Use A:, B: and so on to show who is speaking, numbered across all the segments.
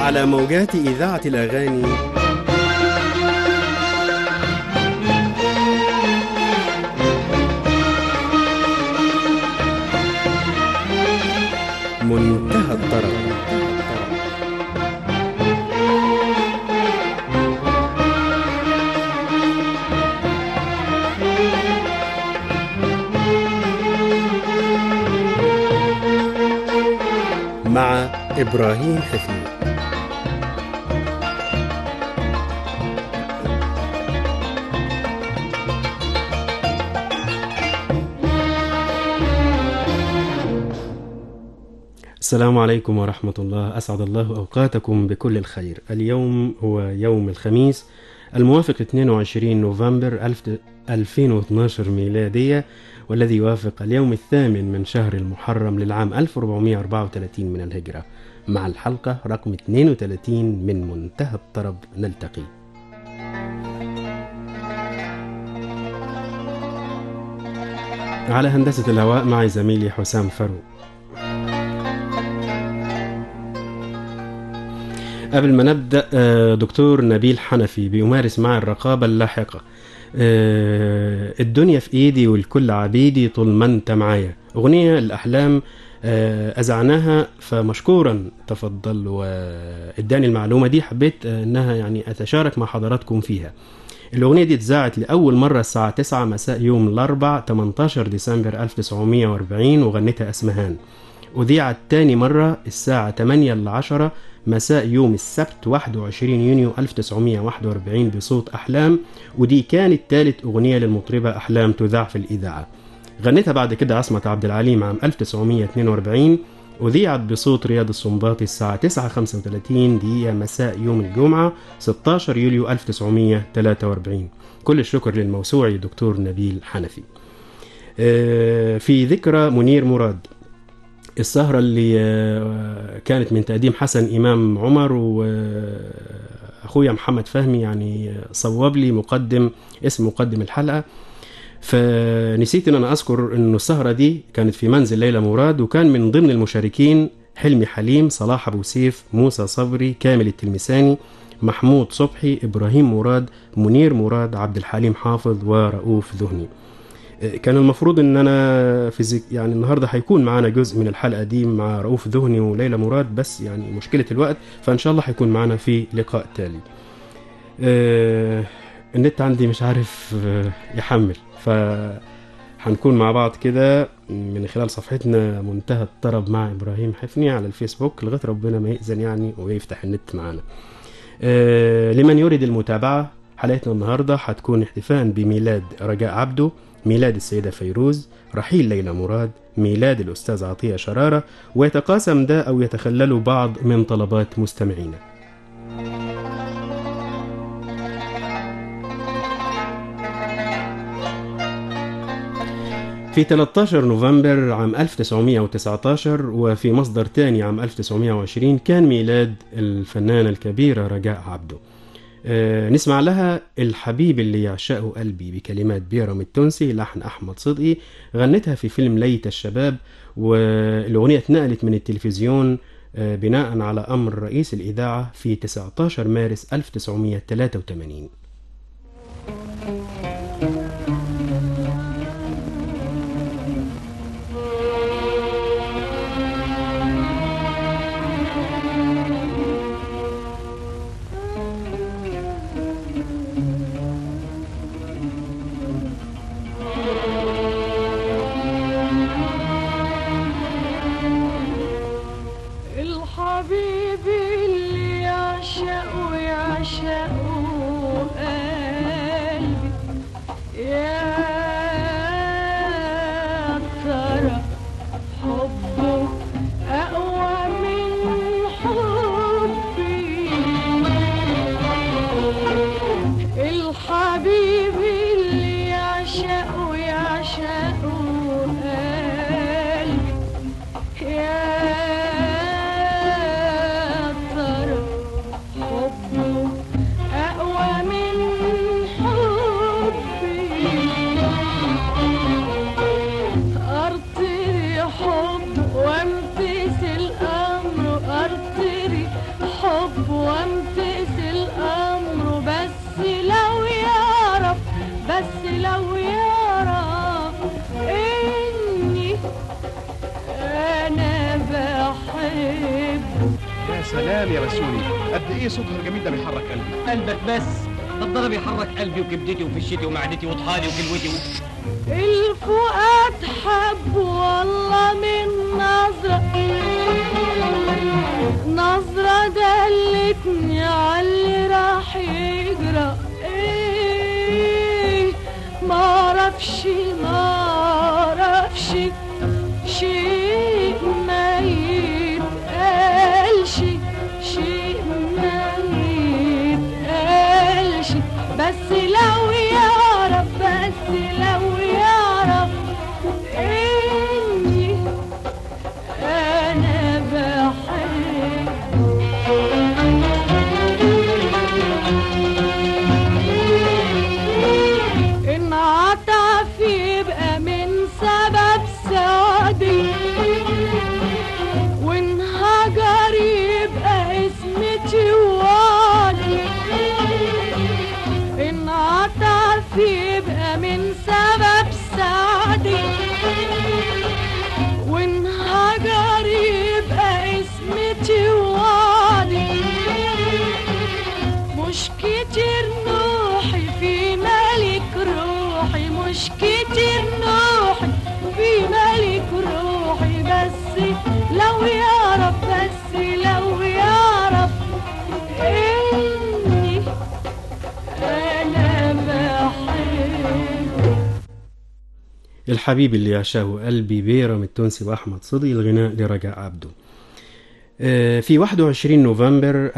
A: على موجات إذاعة الأغاني منتهى الطرب. مع إبراهيم حفيظ. السلام عليكم ورحمة الله، أسعد الله أوقاتكم بكل الخير. اليوم هو يوم الخميس الموافق 22 نوفمبر 2012 ميلادية، والذي يوافق اليوم الثامن من شهر المحرم للعام 1434 من الهجرة. مع الحلقة رقم 32 من منتهى الطرب نلتقي. على هندسة الهواء معي زميلي حسام فاروق. قبل ما نبدأ، دكتور نبيل حنفي بيمارس معي الرقابة اللاحقة. الدنيا في ايدي والكل عبيدي طول ما انت معايا، اغنية الاحلام اذعناها، فمشكورا تفضل واداني المعلومة دي، حبيت انها يعني اتشارك مع حضراتكم فيها. الاغنية دي اتذاعت لاول مرة الساعة 9 مساء يوم الاربع 18 ديسمبر 1940 وغنتها اسمهان. أذيعت تاني مرة الساعة 8 ل 10 مساء يوم السبت 21 يونيو 1941 بصوت أحلام، ودي كانت ثالث أغنية للمطربة أحلام تذاع في الإذاعة. غنتها بعد كده عصمت عبد العليم عام 1942. أذيعت بصوت رياض السنباطي الساعة 9:35 دقيقة مساء يوم الجمعة 16 يوليو 1943. كل الشكر للموسوعي دكتور نبيل حنفي. في ذكرى منير مراد، السهرة اللي كانت من تقديم حسن إمام عمر وأخويا محمد فهمي، يعني صوب لي اسم مقدم الحلقة، فنسيت أن أنا أذكر أن السهرة دي كانت في منزل ليلى مراد، وكان من ضمن المشاركين حلمي حليم، صلاح أبو سيف، موسى صبري، كامل التلمساني، محمود صبحي، إبراهيم مراد، منير مراد، عبد الحليم حافظ، ورؤوف ذهني. كان المفروض ان انا يعني النهارده هيكون معانا جزء من الحلقه دي مع رؤوف ذهني وليلى مراد، بس يعني مشكله الوقت، فان شاء الله هيكون معانا في لقاء تالي. النت عندي مش عارف يحمل، فهنكون مع بعض كده من خلال صفحتنا منتهى الطرب مع ابراهيم حفني على الفيسبوك لغايه ربنا ما يأذن يعني ويفتح النت معانا. لمن يريد المتابعه، حلقتنا النهارده هتكون احتفاء بميلاد رجاء عبده، ميلاد السيدة فيروز، رحيل ليلى مراد، ميلاد الأستاذ عطية شرارة، ويتقاسم ده أو يتخلل بعض من طلبات مستمعينا. في 13 نوفمبر عام 1919 وفي مصدر تاني عام 1920 كان ميلاد الفنانة الكبيرة رجاء عبده. نسمع لها الحبيب اللي يعشقه قلبي بكلمات بيرم التونسي، لحن أحمد صدقي، غنتها في فيلم ليت الشباب، والأغنية اتنقلت من التلفزيون بناء على أمر رئيس الإذاعة في 19 مارس 1983.
B: الحبيب اللي يعشقه سلام يا بسوني، قد ايه صوتها الجميل ده بيحرك قلبي.
C: قلبك بس، ده الضرب يحرك قلبي وكبدتي وفشتي ومعدتي وطحالي وكلوتي
D: الفؤاد حب والله من نظرة دلتني عاللي راح يجرى. ايه معرفش شيء ما يتقالش، شيء ما يتقالش، بس لو يعرف، بس لو يعرف اني انا بحب. ان عطف يبقى من سبب سعدي، وان هجر يبقى اسمتي وعدي. ان عطف يبقى من سبب سعدي، وان هجر يبقى اسمتي وعدي. مش كتير نوحي في ملك روحي، مش كتير نوحي في ملك روحي، بس لو يعرف، بس لو يعرف اني انا بحب.
A: الحبيب اللي يعشاه قلبي بيرم التونسي وأحمد صدقي، الغناء لرجاء عبده. في 21 نوفمبر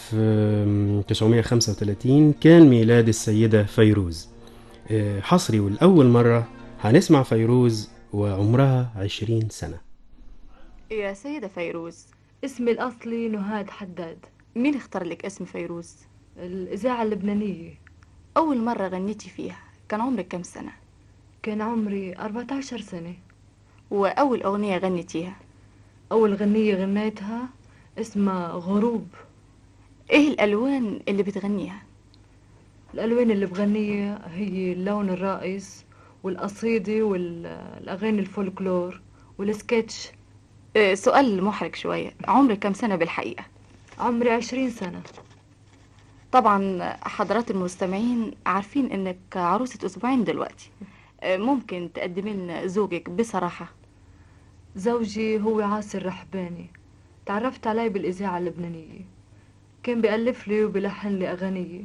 A: 1935 كان ميلاد السيدة فيروز. حصري والأول مرة هنسمع فيروز وعمرها 20 سنة.
E: يا سيدة فيروز،
D: اسمي الأصلي نهاد حداد.
E: مين اختار لك اسم فيروز؟
D: الإذاعة اللبنانية.
E: أول مرة غنيتي فيها كان عمرك كم سنة؟
D: كان عمري 14 سنة.
E: وأول أغنية غنيتيها؟
D: أول غنية غنيتها اسمها غروب.
E: إيه الألوان اللي بتغنيها؟
D: الألوان اللي بغنيها هي اللون الرئيس والقصيدة والأغاني الفولكلور والسكتش.
E: سؤال محرج شوية، عمرك كم سنة بالحقيقة؟
D: عمري 20 سنة.
E: طبعا حضرات المستمعين عارفين إنك عروسة أسبوعين دلوقتي. ممكن تقدمي لنا زوجك بصراحة؟
D: زوجي هو عاصر رحباني، تعرفت عليه بالإذاعة اللبنانية، كان بيألف لي وبيلحن لي أغانيه.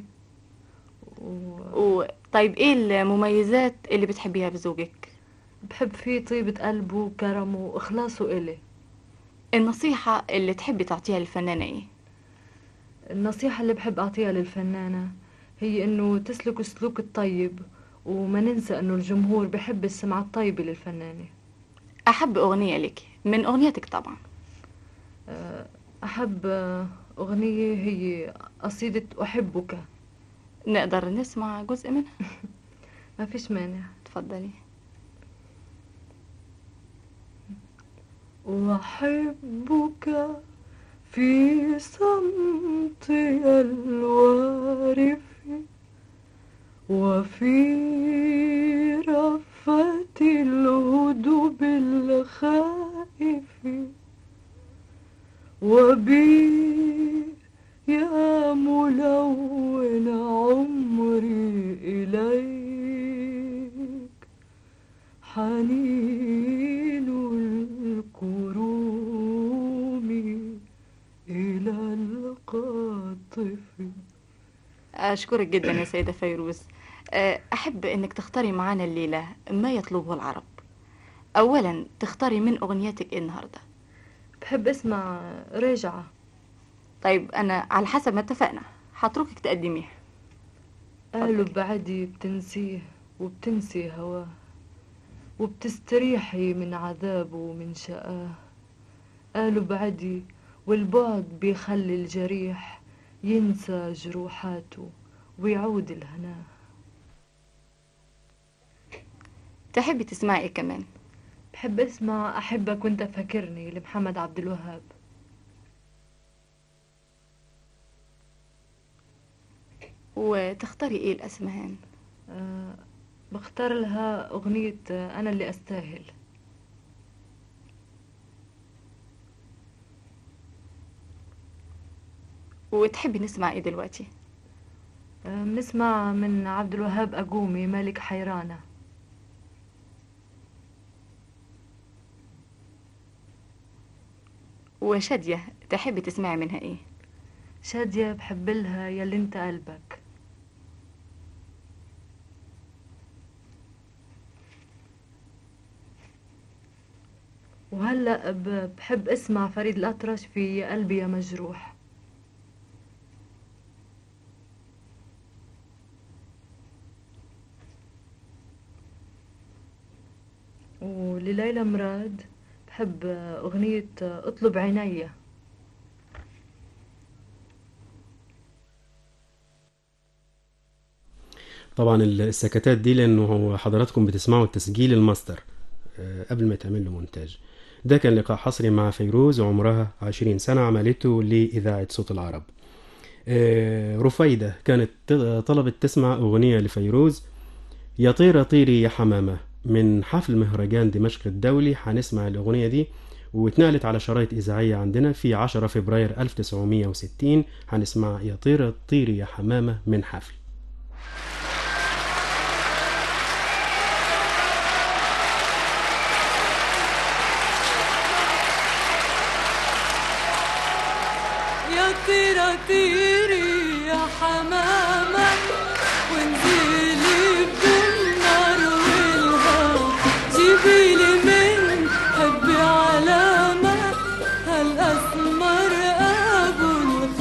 E: طيب إيه المميزات اللي بتحبيها بزوجك؟
D: بحب فيه طيبة قلبه وكرمه وإخلاصه إلي.
E: النصيحة اللي تحبي تعطيها للفنانة إيه؟
D: النصيحة اللي بحب أعطيها للفنانة هي إنه تسلك السلوك الطيب، وما ننسى إنه الجمهور بحب السمعة الطيبة للفنانة.
E: أحب أغنية لك من أغنيتك طبعا.
D: أحب أغنية هي قصيدة أحبك.
E: نقدر نسمع جزء منها؟
D: ما فيش مانع.
E: تفضلي.
D: وأحبك في صمتي الوارف، وفي رفة الهدوء الخائف، وبي يا ملون عمري إليك حنين الكروم إلى القاطف.
E: أشكرك جدا يا سيدة فيروز. أحب أنك تختاري معنا الليلة ما يطلبه العرب. أولا تختاري من أغنياتك النهاردة؟
D: بحب اسمع راجعة.
E: طيب أنا على حسب ما اتفقنا هتركك تقدميها.
D: قالوا بعدي بتنسيه وبتنسي هواه، وبتستريحي من عذابه ومن شقاه. قالوا بعدي والبعد بيخلي الجريح ينسى جروحاته ويعود الهناه.
E: تحبي تسمعي إيه كمان؟
D: بحب اسمع أحبك وانت فاكرني لمحمد عبد الوهاب.
E: وتختاري إيه الأسمهان؟
D: بختار لها أغنية أنا اللي أستاهل.
E: وتحبي نسمع ايه دلوقتي؟
D: بنسمع من عبد الوهاب أقومي ملك حيرانة.
E: وشادية تحبي تسمعي منها ايه؟
D: شادية بحب لها يلي انت قلبك. وهلأ بحب اسمع فريد الأطرش في يا قلبي يا مجروح. ولليلى مراد بحب أغنية اطلب عينيا.
A: طبعا السكتات دي لأنه حضراتكم بتسمعوا التسجيل الماستر قبل ما يتعمل له مونتاج. ده كان لقاء حصري مع فيروز وعمرها 20 سنة عملته لإذاعة صوت العرب. رفيدة كانت طلبت تسمع أغنية لفيروز يا طيرة طيري يا حمامة من حفل مهرجان دمشق الدولي. هنسمع الأغنية دي واتنقلت على شرايط إذاعية عندنا في 10 فبراير 1960. هنسمع يا طيرة طيري يا حمامة من حفل.
F: طيرة طيري يا حمامة وانزلي بالنار والهوا جيبيلي من حبي علامة هالأسمر أبو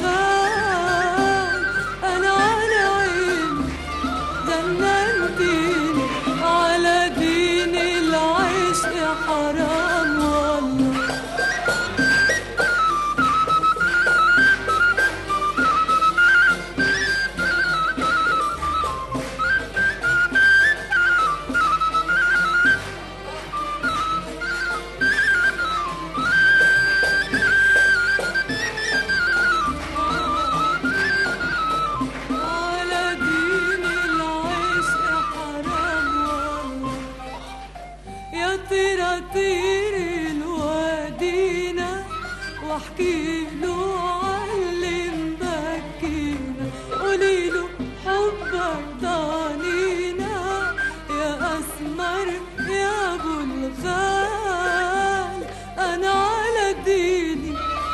F: الخال أنا على عيني جننتيني على دين العشق حرام والله. طيري الوادينا واحكي له علي مبكينا قولي له حبك ضانينا يا اسمر يا ابو الغال انا على ديني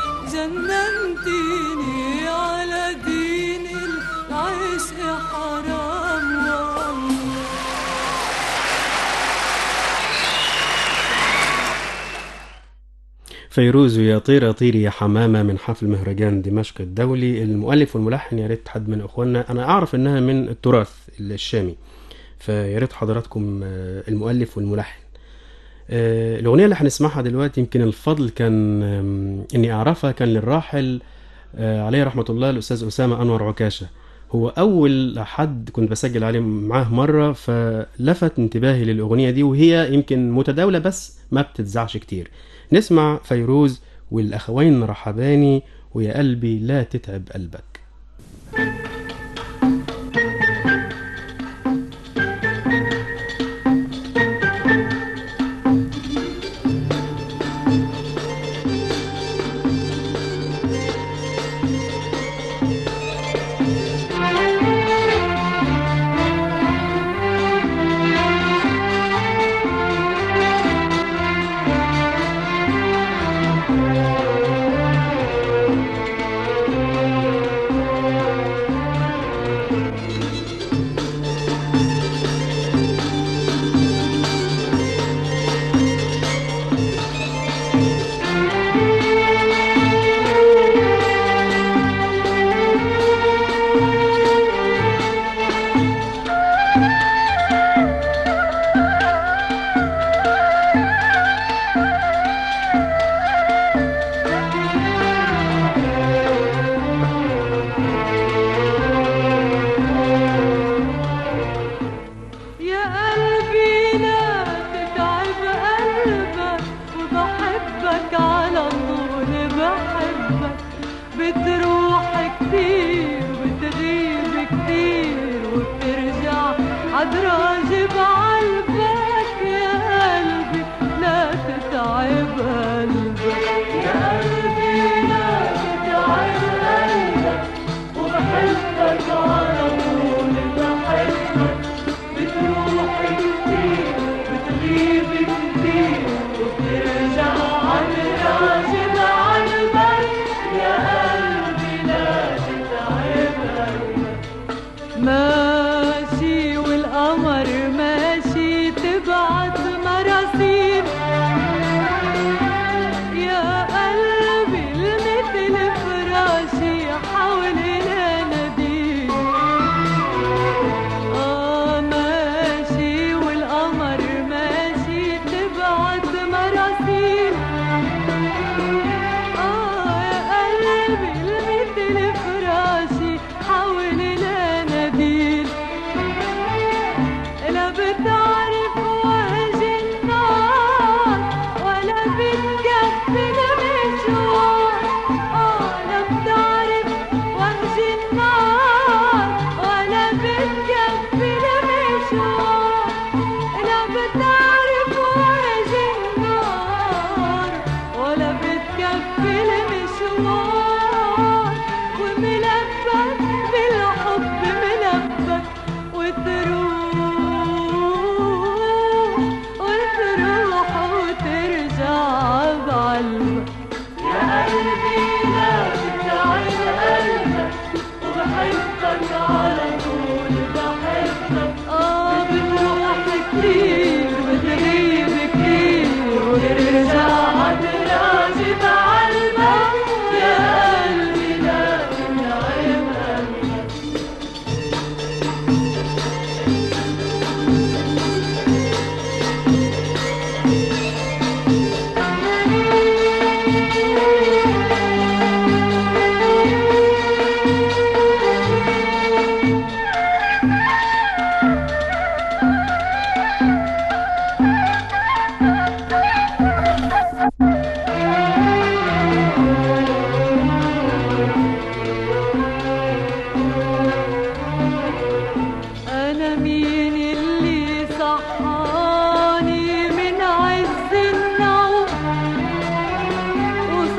F: جننتيني على دين العشق حرام والله.
A: فيروز يا طيرة طيري يا حمامة من حفل مهرجان دمشق الدولي. المؤلف والملحن يا ريت حد من اخواننا، انا اعرف انها من التراث الشامي، فيا ريت حضراتكم المؤلف والملحن. الاغنية اللي هنسمعها دلوقتي يمكن الفضل كان اني اعرفها كان للراحل عليه رحمة الله الاستاذ اسامة انور عكاشة. هو اول حد كنت بسجل عليه معاه مرة، فلفت انتباهي للاغنية دي وهي يمكن متداولة بس ما بتتذاعش كتير. نسمع فيروز والأخوين رحباني ويا قلبي لا تتعب قلبك.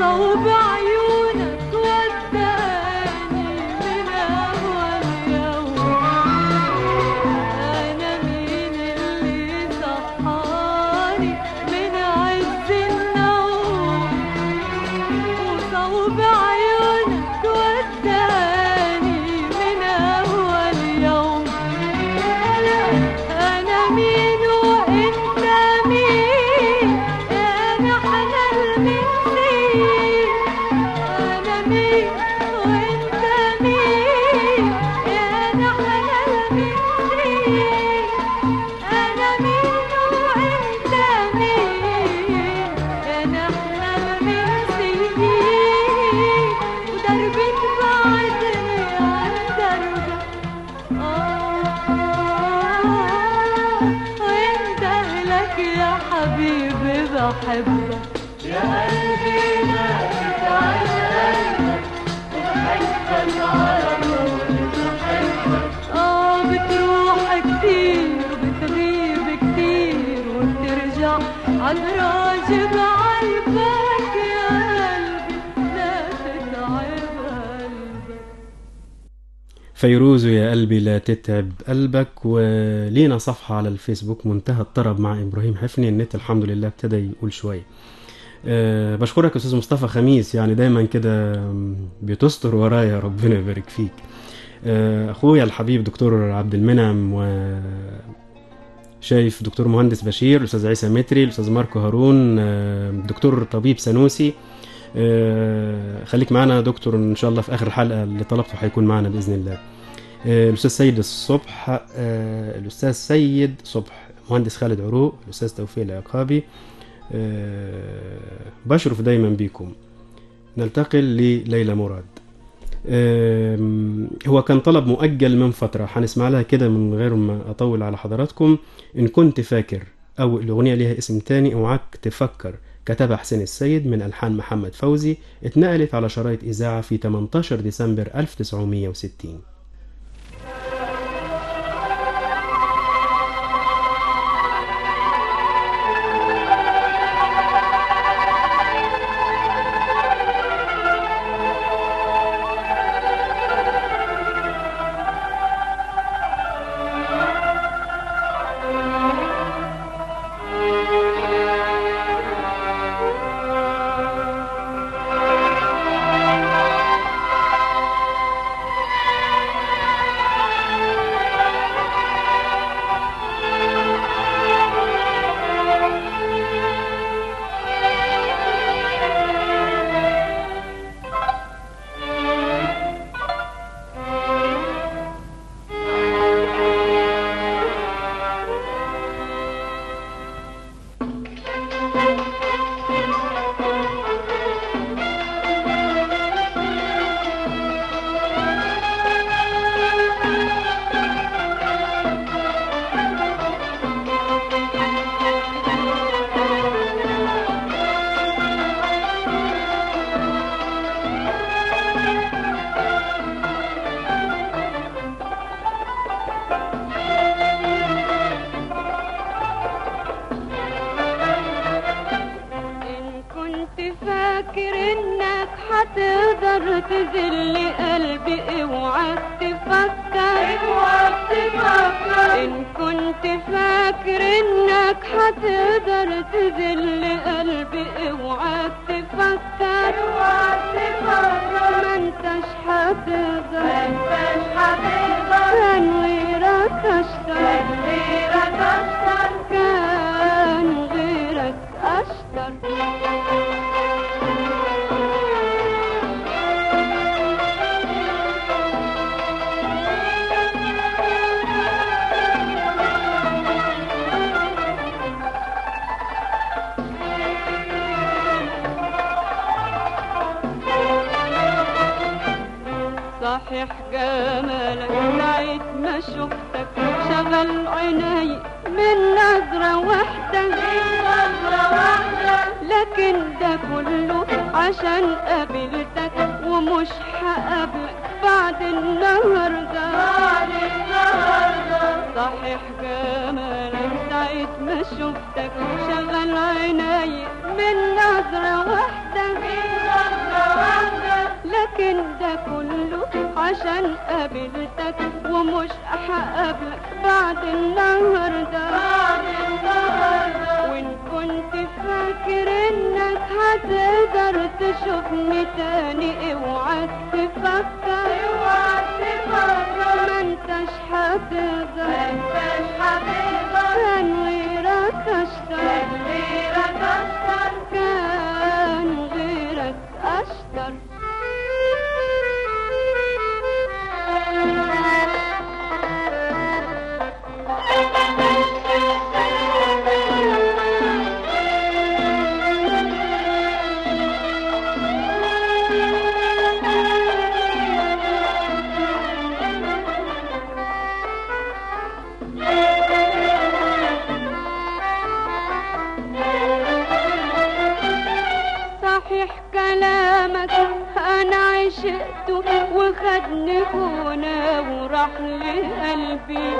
F: وصوب عيونك وداني من أول يوم. أنا مين اللي صحاني من عز النوم، وصوب عيونك وداني من أول يوم. أنا مين وأنت مين يا نحن المثلين. أنا مين وأنت مين يا نحن المثلين. أنا مين وأنت مين يا نحن المثلين. ودربك بعدني عن دربك وانت لك يا حبيبي بحبك. يا قلبي لا تتعب قلبك وبحبك على طول بحبك. بتروح كتير وبتغيب كتير وبترجع عالراجب عالبك. يا قلبي لا تتعب قلبك.
A: فيروز يا قلبي لا تتعب قلبك. ولينا صفحة على الفيسبوك منتهى الطرب مع إبراهيم حفني. النت الحمد لله ابتدى يقول شوية. بشكرك أستاذ مصطفى خميس، يعني دايما كده بتستر ورايا، ربنا يبارك فيك. أخويا الحبيب دكتور عبد المنعم، وشايف دكتور مهندس بشير، الأستاذ عيسى متري، الأستاذ ماركو هارون، دكتور طبيب سنوسي. خليك معنا دكتور ان شاء الله في اخر الحلقه اللي طلبته هيكون معنا باذن الله. الاستاذ سيد الصبح، الاستاذ سيد صبح، مهندس خالد عروق، الاستاذ توفيق العقابي. بشرف دايما بيكم. ننتقل لليلى مراد. هو كان طلب مؤجل من فتره، هنسمع لها كده من غير ما اطول على حضراتكم. ان كنت فاكر، او الاغنيه ليها اسم تاني، اوعاك تفكر، كتبها حسين السيد من ألحان محمد فوزي. اتنقلت على شرايط إذاعة في 18 ديسمبر 1960.
F: تقدر تذل قلبي، اوعى تفكر إن كنت فاكر إنك حتقدر تذل قلبي، اوعى تفكر ما انتش حتقدر كان غيرك أشطر كان غيرك أشطر. صحيح جمالك ساعة ما شفتك شغل عيني من نظرة واحدة، لكن ده كله عشان قابلتك ومش هقابلك بعد النهاردة. صحيح جمالك ساعة ما شفتك شغل عيني من نظرة واحدة، ده كله عشان قابلتك ومش هقابلك بعد النهارده وان كنت فاكر انك هتقدر تشوفني تاني اوعى تفكر ما انتش هتقدر كان غيرك اشطر كان غيرك اشطر وخدني هنا وراح لقلبي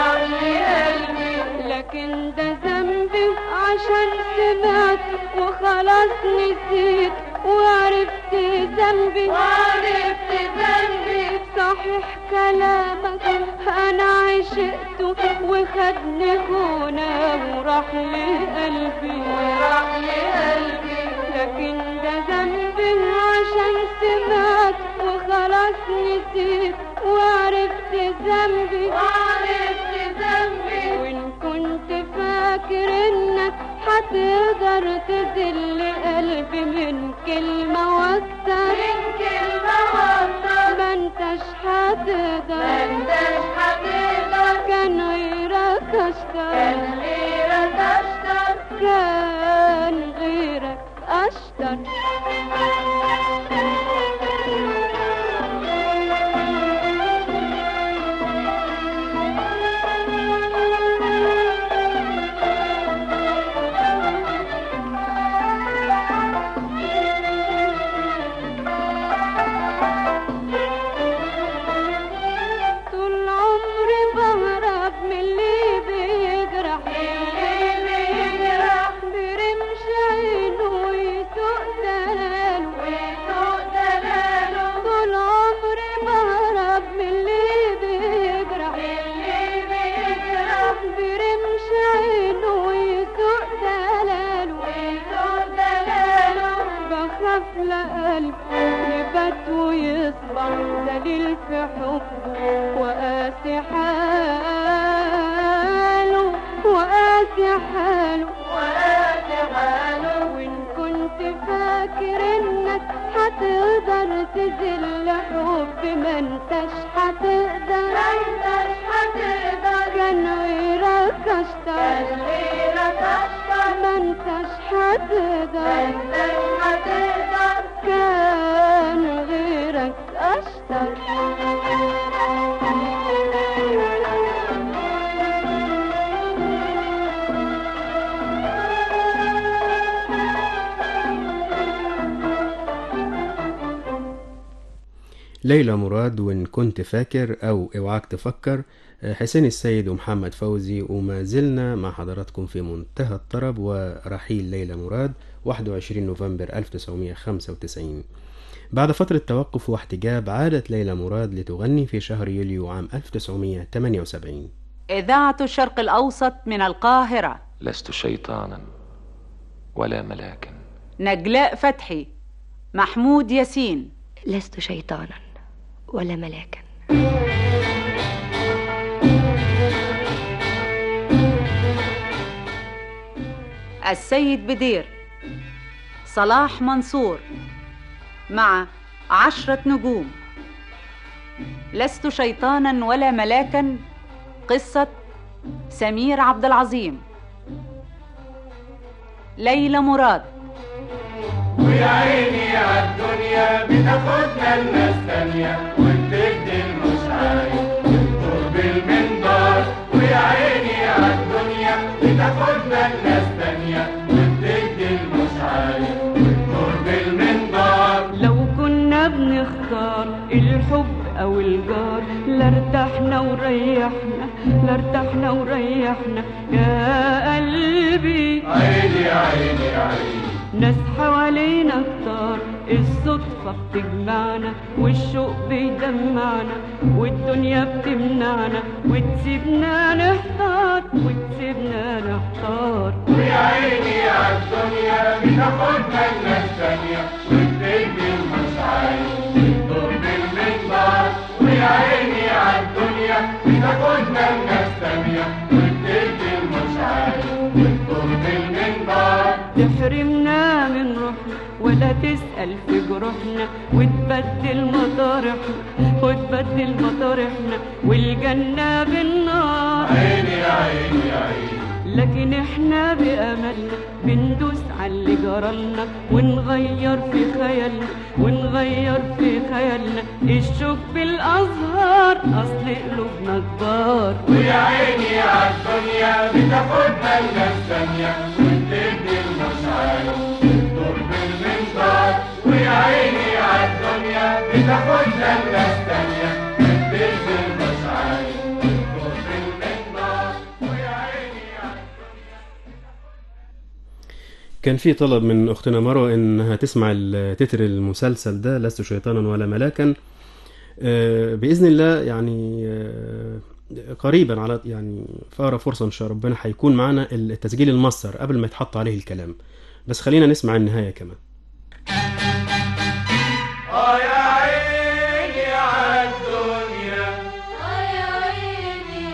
F: لكن ده ذنبي عشان سمعت وخلاص نسيت وعرفت ذنبي صحيح كلامك انا عشقته وخدني هنا وراح لقلبي لكن ده ذنبي عشان سمعت وخلاص نسيت وعرفت ذنبي وان كنت فاكر انك هتقدر تذل قلبي من كلمة واكتر ما انتش هتقدر كان غيرك اشطر كان غيرك اشطر يبات ويصبح دليل في حبه وقاسي حاله وإن كنت فاكر إنك هتقدر تذل حب ما انتش هتقدر كان غيرك اشطر ما انتش هتقدر كان غيرك اشطر
A: ليلى مراد وإن كنت فاكر أو اوعاك تفكر، حسين السيد ومحمد فوزي. وما زلنا مع حضراتكم في منتهى الطرب ورحيل ليلى مراد 21 نوفمبر 1995. بعد فترة توقف واحتجاب عادت ليلى مراد لتغني في شهر يوليو عام 1978.
G: إذاعة الشرق الأوسط من القاهرة.
H: لست شيطانا ولا ملاكا.
G: نجلاء فتحي، محمود ياسين.
I: لست شيطانا ولا ملاكا.
G: السيد بدير، صلاح منصور مع 10 نجوم. لست شيطانا ولا ملاكا، قصة سمير عبد العظيم. ليلى مراد.
J: ويا عيني عالدنيا بتاخدنا الناس تانية وبتبدل مش عايز تدخل بالمنبر. ويا عيني عالدنيا بتاخدنا الناس تانية وبتبدل مش عايز تدخل بالمنبر.
F: لو كنا بنختار الحب او الجار لارتحنا وريحنا يا قلبي.
J: عيني عيني عيني
F: ناس حوالينا كتار الصدفة صدفة بتجمعنا والشوق بيدمعنا والدنيا بتمنعنا وتسيبنا نحتار وتسيبنا نحتار.
J: ويا عيني عالدنيا بتاخدنا الناس تانية وبتدي المشاعر وتدور بالمنبر. ويا عيني عالدنيا بتاخدنا الناس تانية وبتدي المشاعر وتدور بالمنبر.
F: تحرمنا من روحنا ولا تسأل في جروحنا وتبدل مطارحنا والجنة بالنار.
J: عيني يا عيني يا عيني
F: لكن احنا بأملنا بندوس على اللي جرالنا ونغير في خيالنا الشوك بالأزهار أصل قلوبنا كبار.
J: ويا عيني عالدنيا بتاخدنا الناس تانية وتدي المشاعر وتدور بالمنبر. ويا عيني عالدنيا بتاخدنا الناس تانية وتدي المشاعر وتدور بالمنبر. ويا عيني
A: كان في طلب من أختنا مروة إنها تسمع التتر المسلسل ده لست شيطانا ولا ملاكا. بإذن الله يعني قريبا على يعني في أقرب فرصة إن شاء ربنا هيكون معنا التسجيل المصدر قبل ما يتحط عليه الكلام. بس خلينا نسمع النهاية كمان.
J: يا عيني عالدنيا
F: يا عيني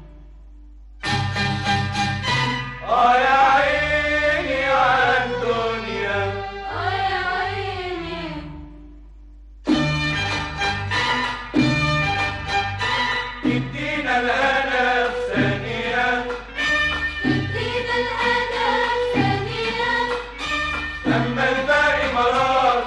J: يا عيني عالدنيا
F: يا عيني
J: تدينا الهنا في ثانية أما الباقي مرار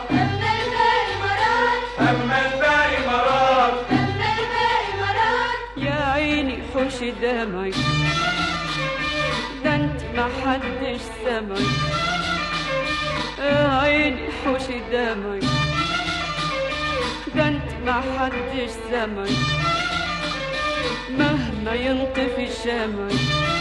F: يا عيني حوش دمعي ده انت ما حدش سمعي. يا عيني حوش دمعي ده انت ما حدش سمعي مهما ينطفي شمعي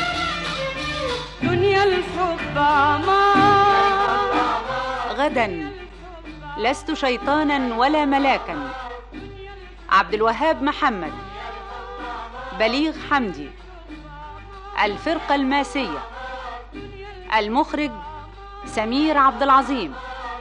F: دنيا الحب عمار.
G: غدا لست شيطانا ولا ملاكا. عبد الوهاب محمد، بليغ حمدي، الفرقة الماسية، المخرج سمير عبد العظيم.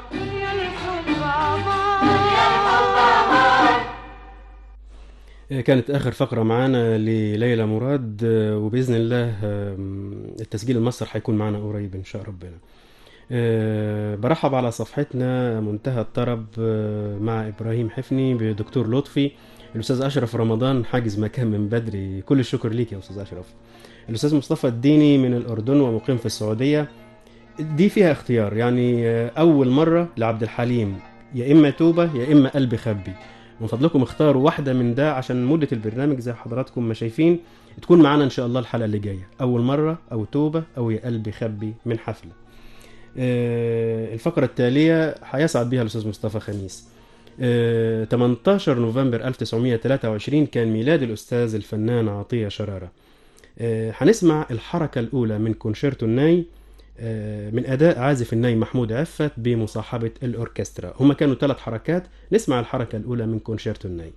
A: كانت آخر فقرة معانا لليلى مراد، وبإذن الله التسجيل المصدر هيكون معانا قريب إن شاء ربنا. برحب على صفحتنا منتهى الطرب مع إبراهيم حفني بدكتور لطفي. الأستاذ أشرف رمضان حاجز مكان من بدري، كل الشكر ليك يا أستاذ أشرف. الأستاذ مصطفى الديني من الأردن ومقيم في السعودية. دي فيها اختيار، يعني أول مرة لعبد الحليم يا إما توبة يا إما قلبي خبي. من فضلكم اختاروا واحدة من ده عشان مدة البرنامج زي حضراتكم ما شايفين تكون معانا إن شاء الله الحلقة اللي جاية، أول مرة أو توبة أو يا قلبي خبي من حفلة. الفقرة التالية هيسعد بها الأستاذ مصطفى خميس. 18 نوفمبر 1923 كان ميلاد الأستاذ الفنان عطية شرارة. هنسمع الحركة الأولى من كونشيرتو الناي من أداء عازف الناي محمود عفت بمصاحبة الأوركسترا. هما كانوا 3 حركات، نسمع الحركة الأولى من كونشيرتو الناي.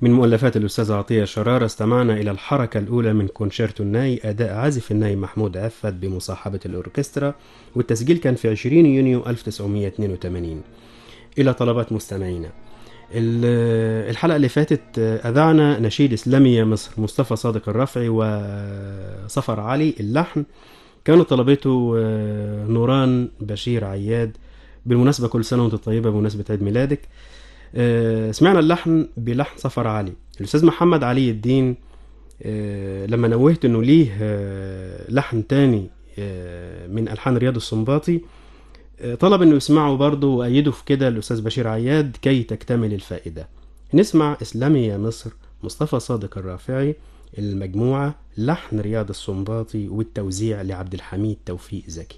A: من مؤلفات الأستاذ عطية شرارة استمعنا إلى الحركة الأولى من كونشيرتو الناي، أداء عازف الناي محمود عفت بمصاحبة الأوركسترا، والتسجيل كان في 20 يونيو 1982. إلى طلبات مستمعينا، الحلقة اللي فاتت أذعنا نشيد إسلامي يا مصر مصطفى صادق الرافعي وصفر علي اللحن، كانوا طلبته نوران بشير عياد. بالمناسبة كل سنة وانت طيبة بمناسبة عيد ميلادك. سمعنا اللحن بلحن صفر علي. الأستاذ محمد علي الدين لما نوهت انه ليه لحن تاني من ألحان رياض السنباطي طلب انه يسمعه برضه وأيده في كده الأستاذ بشير عياد كي تكتمل الفائدة. نسمع إسلامي يا مصر مصطفى صادق الرافعي، المجموعة لحن رياض السنباطي والتوزيع لعبد الحميد توفيق زكي.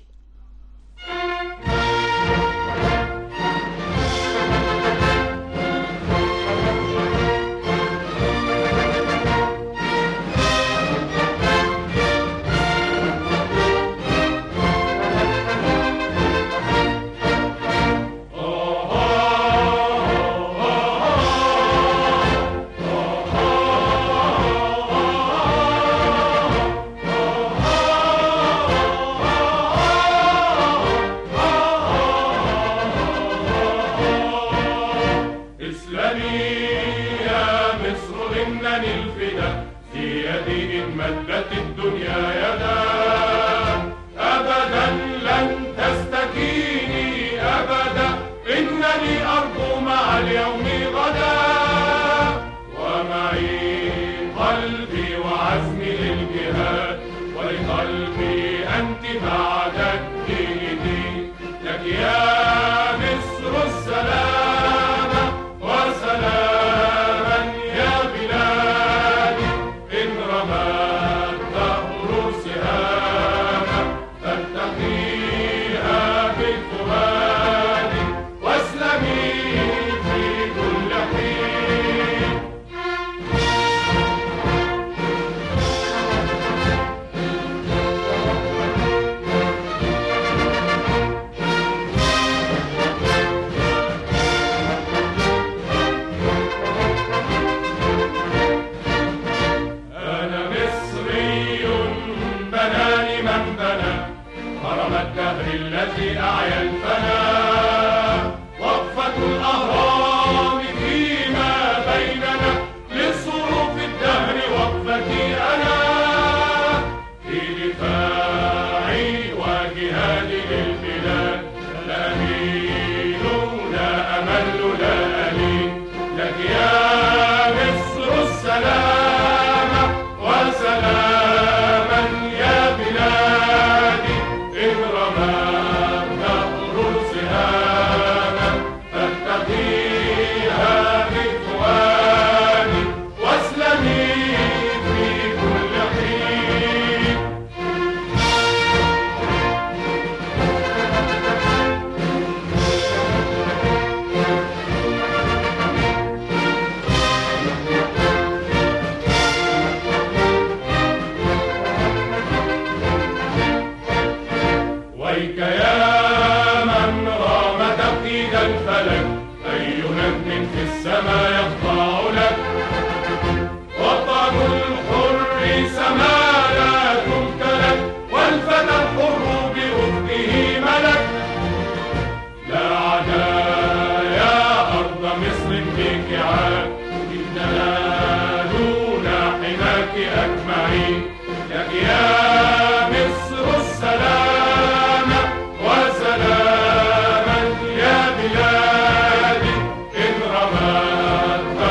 J: وسلاما يا بلادي إن رمت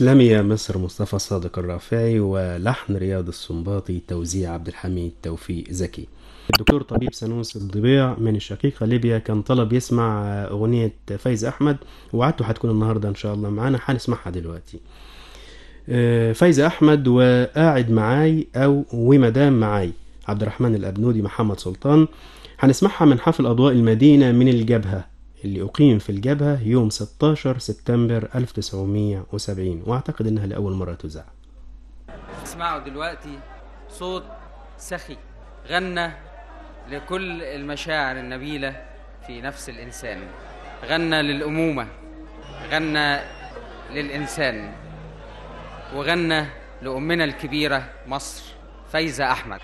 A: تسلمي يا مصر مصطفى صادق الرافعي، ولحن رياض السنباطي، توزيع عبد الحميد توفيق زكي. الدكتور طبيب سنوس الضبيع من الشقيقة ليبيا كان طلب يسمع أغنية فايزة أحمد، وعدته هتكون النهاردة إن شاء الله معانا، هنسمعها دلوقتي. فايزة أحمد وقاعد معاي أو ومدام معاي، عبد الرحمن الأبنودي، محمد سلطان. هنسمعها من حفل أضواء المدينة من الجبهة اللي أقيم في الجبهة يوم 16 سبتمبر 1970، وأعتقد إنها لأول مرة تذاع.
K: اسمعوا دلوقتي صوت سخي غنى لكل المشاعر النبيلة في نفس الإنسان، غنى للأمومة، غنى للإنسان، وغنى لأمنا الكبيرة مصر فايزة أحمد.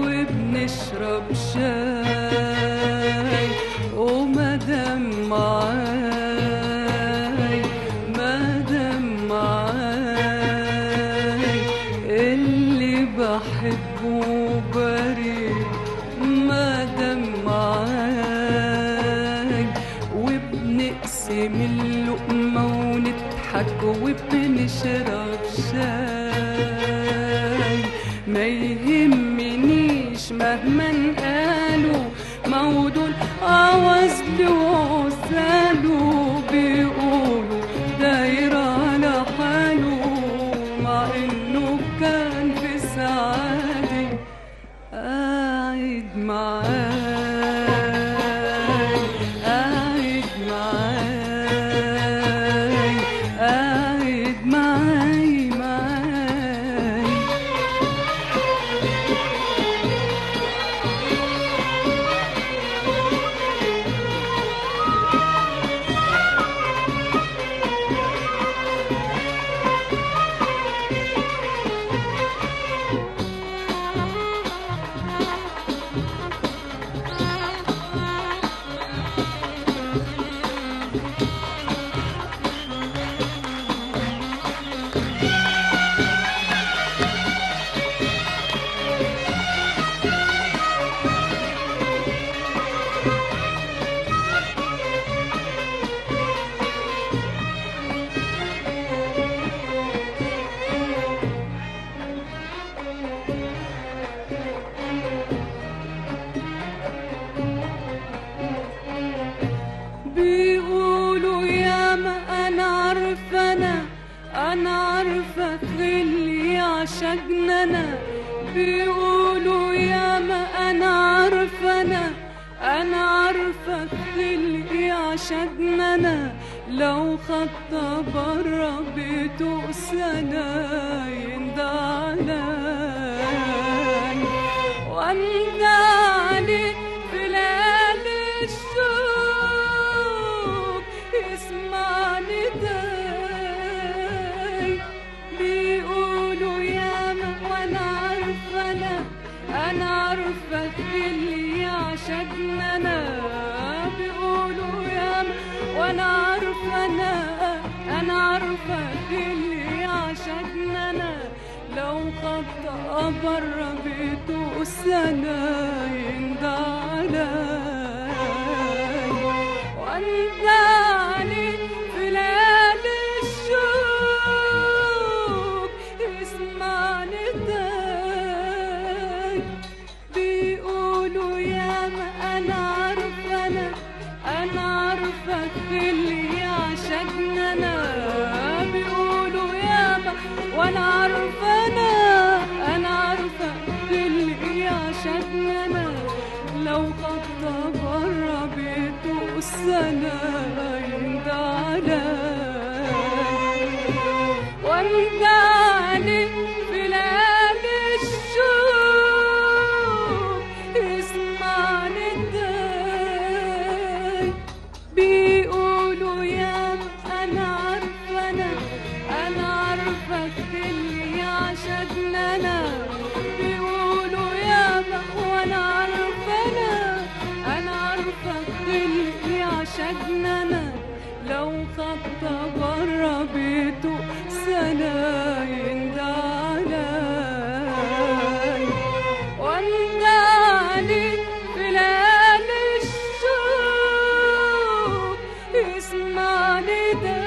F: وبنشرب شاي ومدام معاي بنضحك وبنشرب شاي، ما يهمنيش مهما قالوا موضوع عوزل وعزاله، بيقولوا داير على حاله مع انه كان في سعادة قاعد معاي، قاعد معاي، قاعد معاي معاي. بيقولوا ياما انا عارفه، انا عارفه اللي عشقنا انا. بيقولوا ياما انا عارفه، انا عارفه اللي عشقنا انا. لو خطة برا بيته سنة يندى علي واندى علي في ليالي الشوق يسمعني داي. بيقولوا ياما وانا عارفة، انا عارفة اللي عشقنا انا. بيقولوا ياما وانا عارفة، انا عارفة اللي عشقنا انا. لو خطأ برا بيته سنة يندى علي واندى علي في ليالي الشوق يسمعني داي. بيقولوا ياما انا عارفة، انا عارفة اللي عشقنا انا. بيقولوا ياما وانا عارفة، انا عارفة اللي عشقنا انا. لو خطة برا بيته السنة يندى علي واندى علي في ليالي الشوق يسمعني داي. بيقولوا ياما انا عارفة، انا عارفة اللي عشقنا انا. بيقولوا ياما وانا عارفة، انا عارفة اللي عشقنا انا. لو خطة برا بيته سنة يندى علي واندى علي في ليالي الشوق يسمعني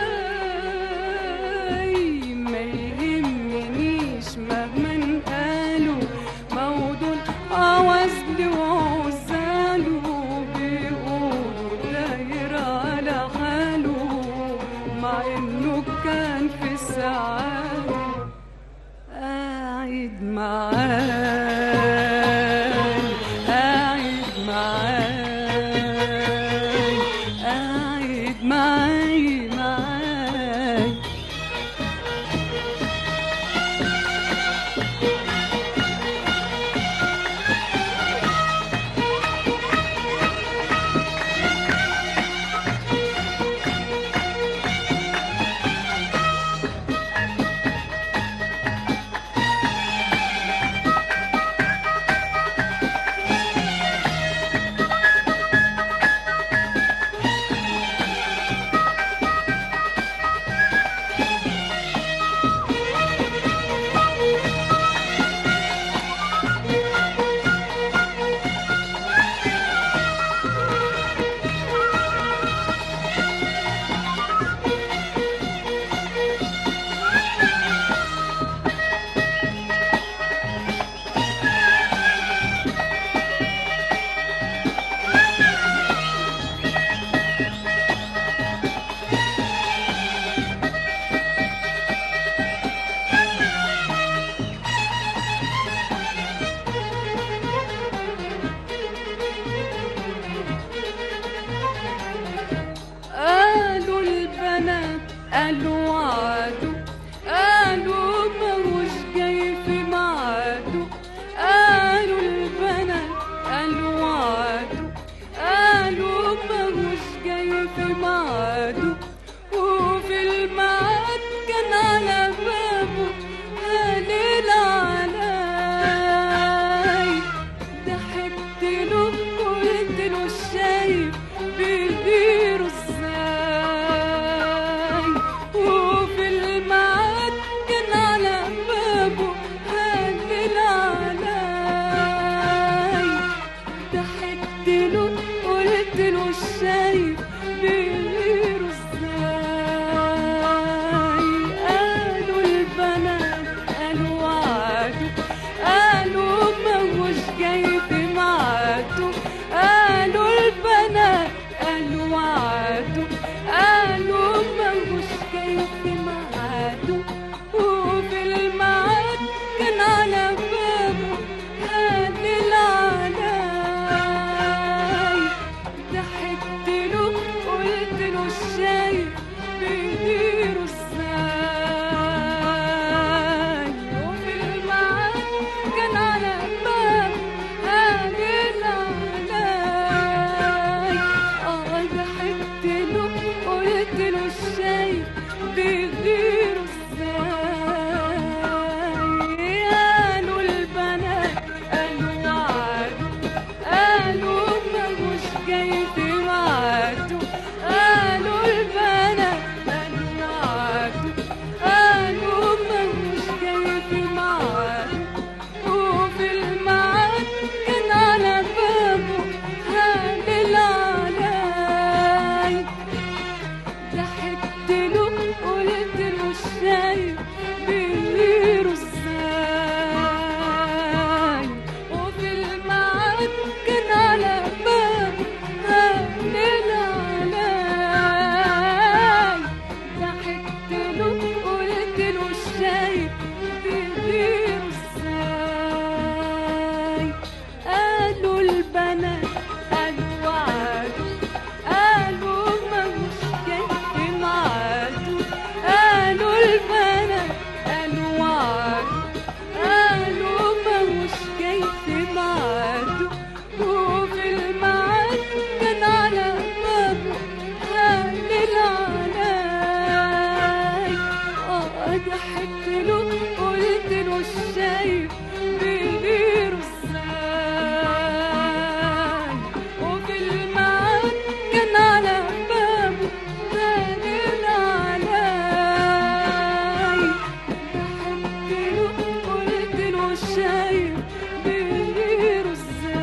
F: داي. ما يهمنيش مهما قالوا موضوع عوزلي وعزاله. بيقولوا داير على حاله مع انه كان في السعادة قاعد معاي، قاعد معاي، قاعد معاي معاي. قلت له شايف بغيره ازاي. قالوا البنات قالوا وعدوا، قالوا ملوش جاي في ميعاده. قالوا البنات قالوا وعدوا، قالوا ملوش جاي في ميعاده. وفي الميعاد كان على بابه هالل علي. ضحكت له قلت له شايف بغيره ازاي. وفي الميعاد كان على بابه هالل علي. ضحكت له قلت له شايف بغيره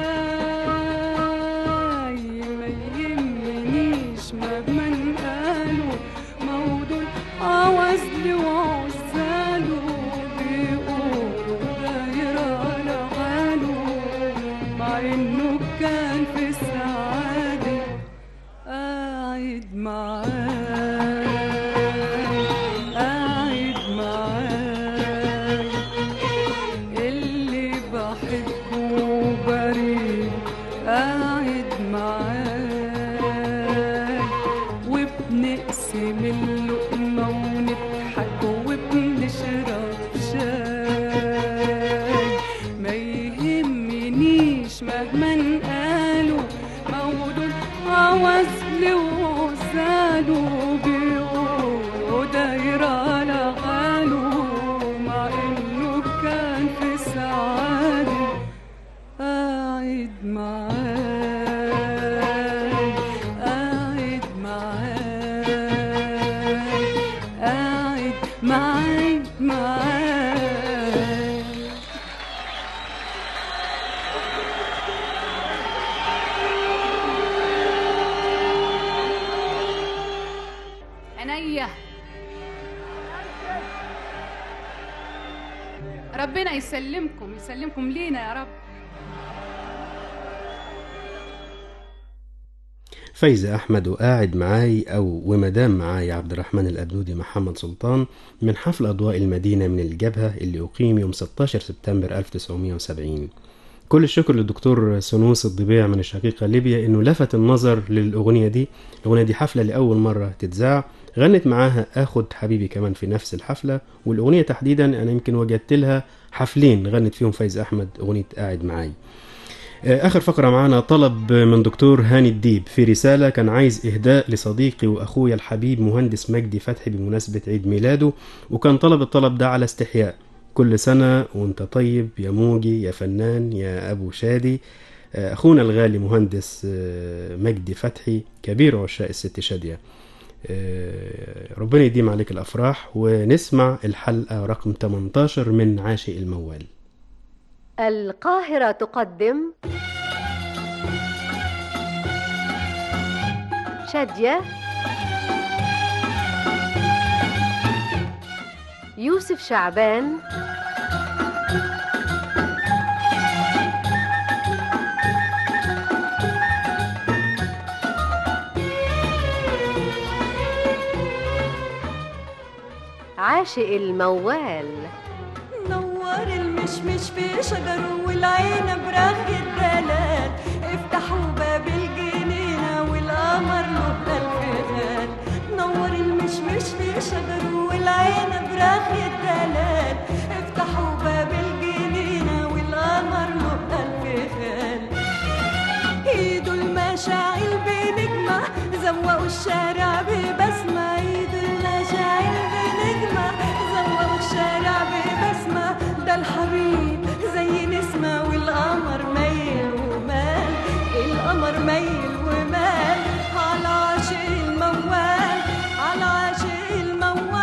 F: ازاي. ما يهمنيش مهما قالوا موضوع عوزلي وعزاله. بيقولوا داير على حاله مع انه كان في سعادة قاعد معاي، قاعد معاي. اللي بحبه بريء قاعد معاي. وبنقسم اللقمة ونضحك وبنشرب شاي. ما يهمنيش مهما قالوا موضوع عوزلي وعزاله. بيقولوا داير على حاله مع انه كان في سعادة قاعد معاي، قاعد معاي، قاعد معاي معاي.
L: عينيا ربنا يسلمكم يسلمكم لينا يا رب.
A: فايزة أحمد وقاعد معاي أو ومدام معاي عبد الرحمن الأبنودي محمد سلطان من حفل أضواء المدينة من الجبهة اللي أقيم يوم 16 سبتمبر 1970. كل الشكر للدكتور سنوس الضبيع من الشقيقة ليبيا إنه لفت النظر للأغنية دي. الأغنية دي حفلة لأول مرة تتذاع، غنت معاها أخد حبيبي كمان في نفس الحفلة. والأغنية تحديدا أنا يمكن وجدت لها حفلين غنت فيهم فايزة أحمد أغنية قاعد معاي. آخر فقرة معانا طلب من دكتور هاني الديب في رسالة، كان عايز إهداء لصديقي وأخويا الحبيب مهندس مجدي فتحي بمناسبة عيد ميلاده، وكان طلب الطلب ده على استحياء. كل سنة وانت طيب يا موجي يا فنان يا أبو شادي. أخونا الغالي مهندس مجدي فتحي كبير عشاق الست شادية. ربنا يديم عليك الأفراح. ونسمع الحلقة رقم 18 من عاشق الموال.
M: القاهرة تقدم شادية، يوسف شعبان، عاشق الموال.
N: نور المشمش في شجر والعنب رغ الدلال، افتحوا باب الجنينة والقمر له ألف غال. نور المشمش في شجر والعنب رغ الدلال، افتحوا باب الجنينة والقمر له ألف غال. ايدوا المشاعل بنجمة زوقوا الشارع ببسمة، ايدوا المشاعل بنجمة زوقوا الشارع ببسمة. ده الحبيب زي نسمة والقمر ميل ومال، القمر ميل ومال على عاشق الموال، على عاشق الموال.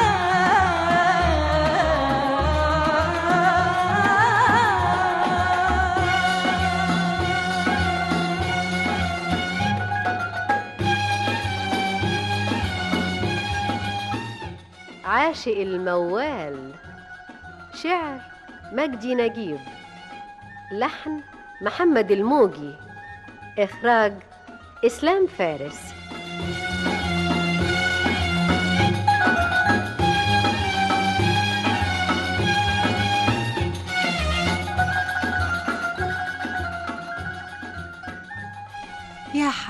M: عاشق الموال، شعر مجدي نجيب، لحن محمد الموجي، إخراج إسلام فارس.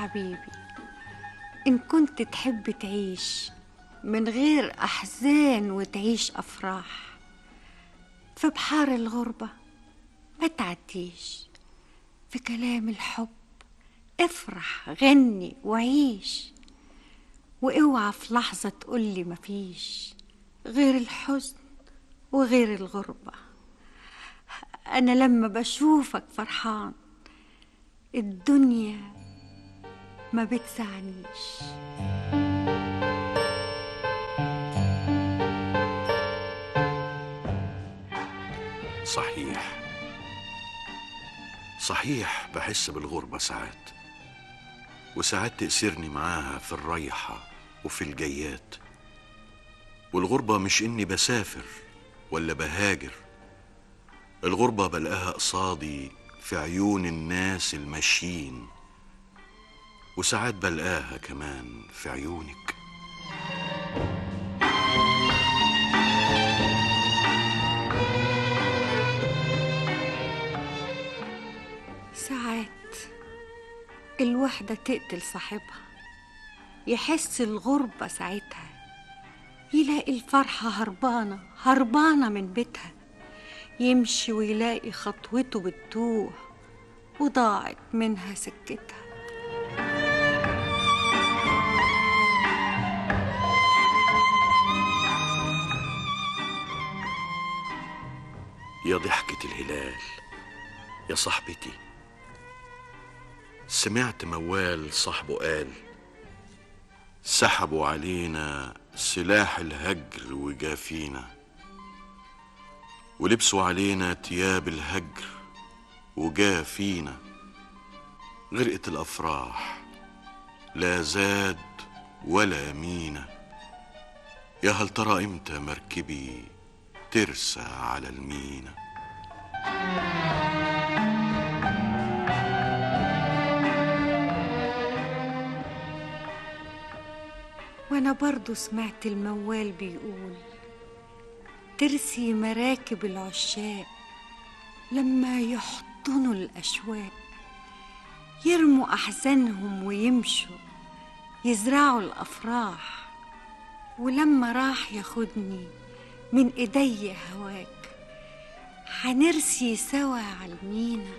O: حبيبي، إن كنت تحب تعيش من غير أحزان وتعيش أفراح، في بحار الغربة ما تعديش، في كلام الحب افرح غني وعيش، واوعى في لحظة تقولي مفيش غير الحزن وغير الغربة. أنا لما بشوفك فرحان الدنيا ما بتسعنيش.
P: صحيح بحس بالغربة ساعات، وساعات تأسرني معاها في الريحة وفي الجيات. والغربة مش إني بسافر ولا بهاجر، الغربة بلقاها قصادي في عيون الناس الماشيين، وساعات بلقاها كمان في عيونك.
O: ساعات الوحدة تقتل صاحبها، يحس الغربة ساعتها، يلاقي الفرحة هربانة من بيتها، يمشي ويلاقي خطوته بتتوه وضاعت منها سكتها.
P: يا ضحكة الهلال يا صاحبتي، سمعت موال صاحبه قال سحبوا علينا سلاح الهجر وجافينا، ولبسوا علينا تياب الهجر وجافينا، غرقت الأفراح لا زاد ولا مينا، يا هل ترى امتى مركبي ترسى على المينا.
O: وانا برضو سمعت الموال بيقول ترسي مراكب العشاق لما يحضنوا الأشواق، يرموا أحزانهم ويمشوا يزرعوا الأفراح، ولما راح ياخدني من إيدي هواك هنرسي سوا على المينا.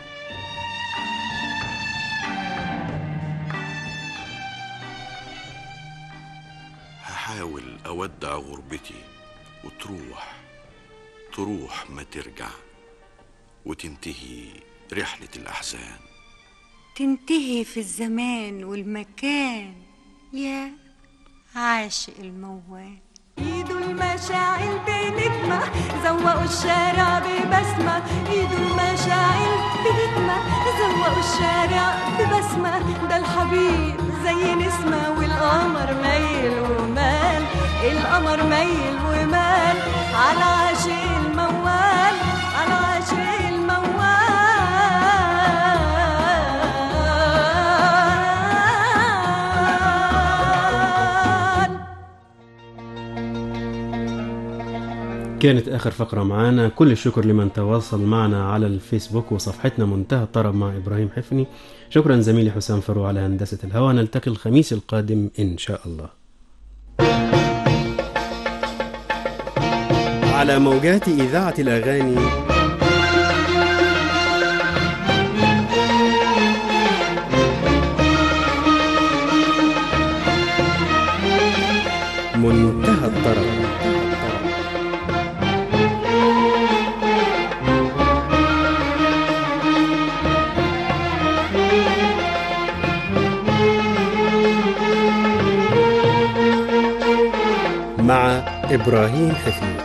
P: هحاول أودع غربتي وتروح ما ترجع، وتنتهي رحلة الأحزان،
O: تنتهي في الزمان والمكان يا عاشق الموال.
N: ايدوا المشاعل بنجمة زوقوا الشارع ببسمة، ايدوا المشاعل بنجمة زوقوا الشارع ببسمة، ده الحبيب زي نسمة والقمر ميل ومال، القمر ميل ومال على عاشق الموال، على عاشق الموال.
A: كانت آخر فقرة معانا. كل الشكر لمن تواصل معنا على الفيسبوك وصفحتنا منتهى الطرب مع إبراهيم حفني. شكرا زميلي حسام فرو على هندسة الهواء. نلتقي الخميس القادم إن شاء الله على موجات إذاعة الأغاني. منتهى الطرب. مع إبراهيم حفني.